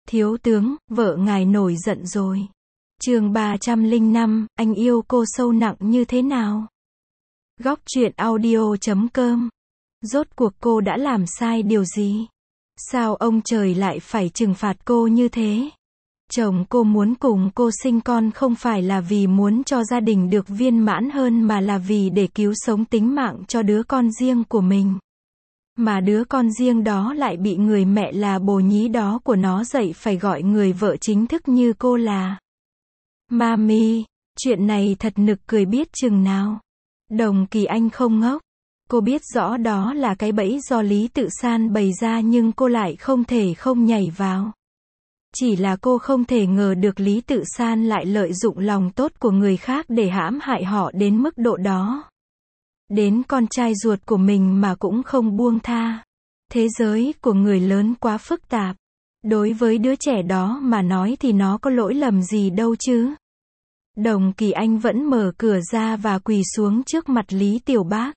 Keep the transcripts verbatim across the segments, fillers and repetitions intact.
Thiếu tướng, vợ ngài nổi giận rồi. Chương ba trăm lẻ năm, anh yêu cô sâu nặng như thế nào? Góc truyện audio chấm com. Rốt cuộc cô đã làm sai điều gì? Sao ông trời lại phải trừng phạt cô như thế? Chồng cô muốn cùng cô sinh con không phải là vì muốn cho gia đình được viên mãn hơn mà là vì để cứu sống tính mạng cho đứa con riêng của mình. Mà đứa con riêng đó lại bị người mẹ là bồ nhí đó của nó dạy phải gọi người vợ chính thức như cô là Mami. Chuyện này thật nực cười biết chừng nào. Đồng Kỳ Anh không ngốc. Cô biết rõ đó là cái bẫy do Lý Tự San bày ra nhưng cô lại không thể không nhảy vào. Chỉ là cô không thể ngờ được Lý Tự San lại lợi dụng lòng tốt của người khác để hãm hại họ đến mức độ đó. Đến con trai ruột của mình mà cũng không buông tha. Thế giới của người lớn quá phức tạp. Đối với đứa trẻ đó mà nói thì nó có lỗi lầm gì đâu chứ. Đồng Kỳ Anh vẫn mở cửa ra và quỳ xuống trước mặt Lý Tiểu Bác.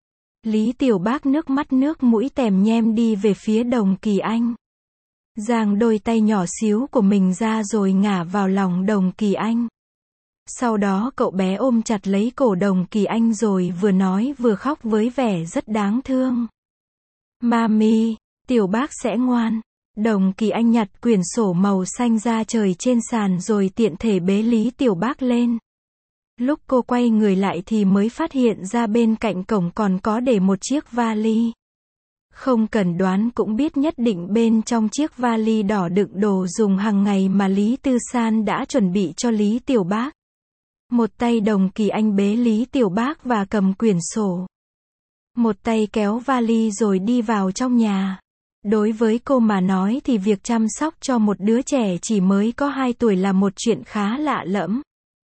Lý Tiểu Bác nước mắt nước mũi tèm nhem đi về phía Đồng Kỳ Anh. Giang đôi tay nhỏ xíu của mình ra rồi ngả vào lòng Đồng Kỳ Anh. Sau đó cậu bé ôm chặt lấy cổ Đồng Kỳ Anh rồi vừa nói vừa khóc với vẻ rất đáng thương. Mami, Tiểu Bác sẽ ngoan. Đồng Kỳ Anh nhặt quyển sổ màu xanh ra trời trên sàn rồi tiện thể bế Lý Tiểu Bác lên. Lúc cô quay người lại thì mới phát hiện ra bên cạnh cổng còn có để một chiếc vali. Không cần đoán cũng biết nhất định bên trong chiếc vali đỏ đựng đồ dùng hàng ngày mà Lý Tư San đã chuẩn bị cho Lý Tiểu Bác. Một tay Đồng Kỳ Anh bế Lý Tiểu Bác và cầm quyển sổ. Một tay kéo vali rồi đi vào trong nhà. Đối với cô mà nói thì việc chăm sóc cho một đứa trẻ chỉ mới có hai tuổi là một chuyện khá lạ lẫm.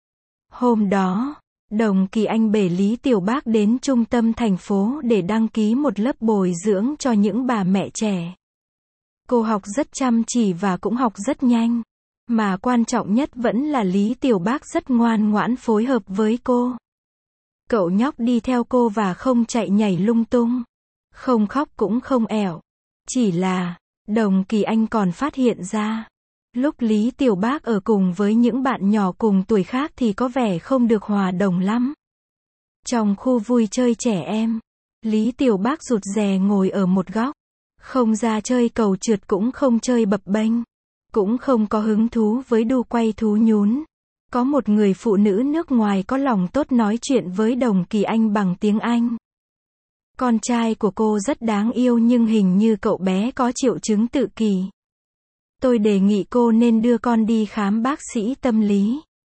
Hôm đó, Đồng Kỳ Anh bể Lý Tiểu Bác đến trung tâm thành phố để đăng ký một lớp bồi dưỡng cho những bà mẹ trẻ. Cô học rất chăm chỉ và cũng học rất nhanh. Mà quan trọng nhất vẫn là Lý Tiểu Bác rất ngoan ngoãn phối hợp với cô. Cậu nhóc đi theo cô và không chạy nhảy lung tung. Không khóc cũng không ẻo. Chỉ là, Đồng Kỳ Anh còn phát hiện ra. Lúc Lý Tiểu Bác ở cùng với những bạn nhỏ cùng tuổi khác thì có vẻ không được hòa đồng lắm. Trong khu vui chơi trẻ em, Lý Tiểu Bác rụt rè ngồi ở một góc. Không ra chơi cầu trượt cũng không chơi bập bênh. Cũng không có hứng thú với đu quay thú nhún. Có một người phụ nữ nước ngoài có lòng tốt nói chuyện với Đồng Kỳ Anh bằng tiếng Anh. Con trai của cô rất đáng yêu nhưng hình như cậu bé có triệu chứng tự kỷ. Tôi đề nghị cô nên đưa con đi khám bác sĩ tâm lý.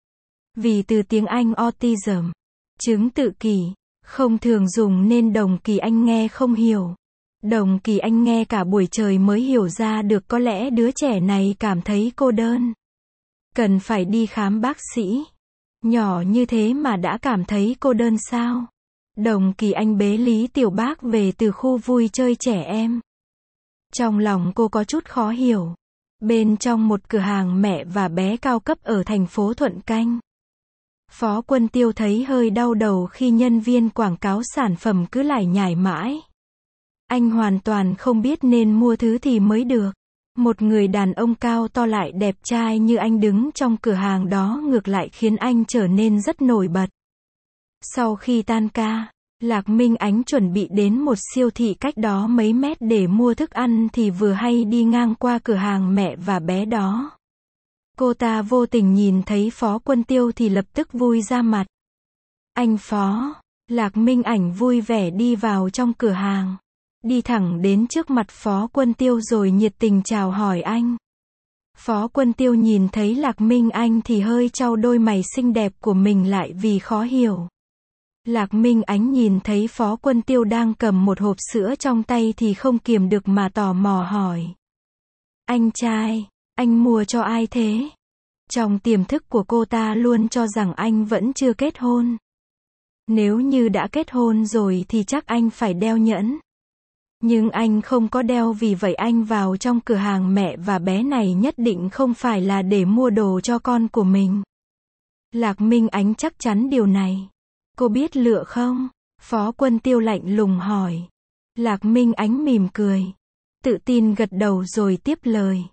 Vì từ tiếng Anh autism, chứng tự kỷ, không thường dùng nên Đồng Kỳ Anh nghe không hiểu. Đồng Kỳ Anh nghe cả buổi trời mới hiểu ra được có lẽ đứa trẻ này cảm thấy cô đơn. Cần phải đi khám bác sĩ. Nhỏ như thế mà đã cảm thấy cô đơn sao? Đồng Kỳ Anh bế Lý Tiểu Bác về từ khu vui chơi trẻ em. Trong lòng cô có chút khó hiểu. Bên trong một cửa hàng mẹ và bé cao cấp ở thành phố Thuận Canh. Phó Quân Tiêu thấy hơi đau đầu khi nhân viên quảng cáo sản phẩm cứ lải nhải mãi. Anh hoàn toàn không biết nên mua thứ thì mới được. Một người đàn ông cao to lại đẹp trai như anh đứng trong cửa hàng đó ngược lại khiến anh trở nên rất nổi bật. Sau khi tan ca, Lạc Minh Ánh chuẩn bị đến một siêu thị cách đó mấy mét để mua thức ăn thì vừa hay đi ngang qua cửa hàng mẹ và bé đó. Cô ta vô tình nhìn thấy Phó Quân Tiêu thì lập tức vui ra mặt. Anh Phó, Lạc Minh Ảnh vui vẻ đi vào trong cửa hàng. Đi thẳng đến trước mặt Phó Quân Tiêu rồi nhiệt tình chào hỏi anh. Phó Quân Tiêu nhìn thấy Lạc Minh Anh thì hơi chau đôi mày xinh đẹp của mình lại vì khó hiểu. Lạc Minh Ánh nhìn thấy Phó Quân Tiêu đang cầm một hộp sữa trong tay thì không kiềm được mà tò mò hỏi. Anh trai, anh mua cho ai thế? Trong tiềm thức của cô ta luôn cho rằng anh vẫn chưa kết hôn. Nếu như đã kết hôn rồi thì chắc anh phải đeo nhẫn. Nhưng anh không có đeo vì vậy anh vào trong cửa hàng mẹ và bé này nhất định không phải là để mua đồ cho con của mình. Lạc Minh Ánh chắc chắn điều này. Cô biết lựa không? Phó Quân Tiêu lạnh lùng hỏi. Lạc Minh Ánh mỉm cười. Tự tin gật đầu rồi tiếp lời.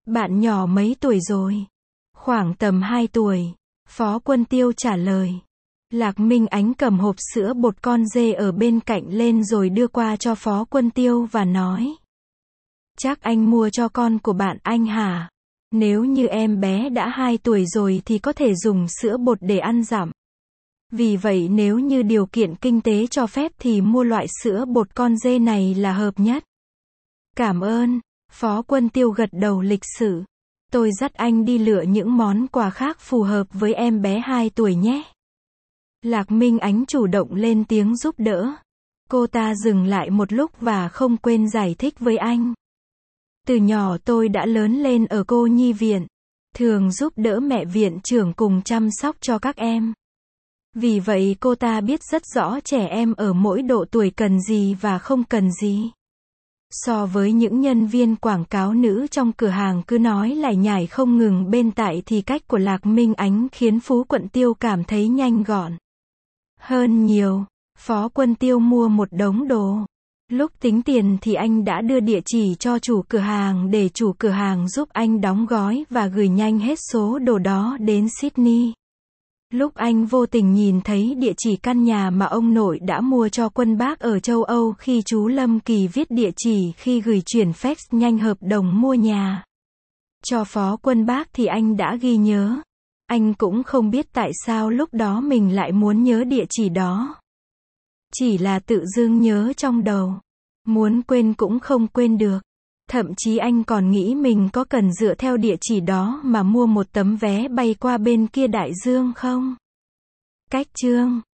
Bạn nhỏ mấy tuổi rồi? Khoảng tầm hai tuổi. Phó Quân Tiêu trả lời. Lạc Minh Ánh cầm hộp sữa bột con dê ở bên cạnh lên rồi đưa qua cho Phó Quân Tiêu và nói. Chắc anh mua cho con của bạn anh hả? Nếu như em bé đã hai tuổi rồi thì có thể dùng sữa bột để ăn dặm. Vì vậy nếu như điều kiện kinh tế cho phép thì mua loại sữa bột con dê này là hợp nhất. Cảm ơn. Phó Quân Tiêu gật đầu lịch sự. Tôi dắt anh đi lựa những món quà khác phù hợp với em bé hai tuổi nhé. Lạc Minh Ánh chủ động lên tiếng giúp đỡ. Cô ta dừng lại một lúc và không quên giải thích với anh. Từ nhỏ tôi đã lớn lên ở cô nhi viện, thường giúp đỡ mẹ viện trưởng cùng chăm sóc cho các em. Vì vậy cô ta biết rất rõ trẻ em ở mỗi độ tuổi cần gì và không cần gì. So với những nhân viên quảng cáo nữ trong cửa hàng cứ nói lải nhải không ngừng bên tại thì cách của Lạc Minh Ánh khiến Phú Quận Tiêu cảm thấy nhanh gọn hơn nhiều. Phó Quân Tiêu mua một đống đồ. Lúc tính tiền thì anh đã đưa địa chỉ cho chủ cửa hàng để chủ cửa hàng giúp anh đóng gói và gửi nhanh hết số đồ đó đến Sydney. Lúc anh vô tình nhìn thấy địa chỉ căn nhà mà ông nội đã mua cho Quân Bác ở châu Âu khi chú Lâm Kỳ viết địa chỉ khi gửi chuyển fax nhanh hợp đồng mua nhà cho Phó Quân Bác thì anh đã ghi nhớ. Anh cũng không biết tại sao lúc đó mình lại muốn nhớ địa chỉ đó. Chỉ là tự dưng nhớ trong đầu. Muốn quên cũng không quên được. Thậm chí anh còn nghĩ mình có cần dựa theo địa chỉ đó mà mua một tấm vé bay qua bên kia đại dương không? Cách chương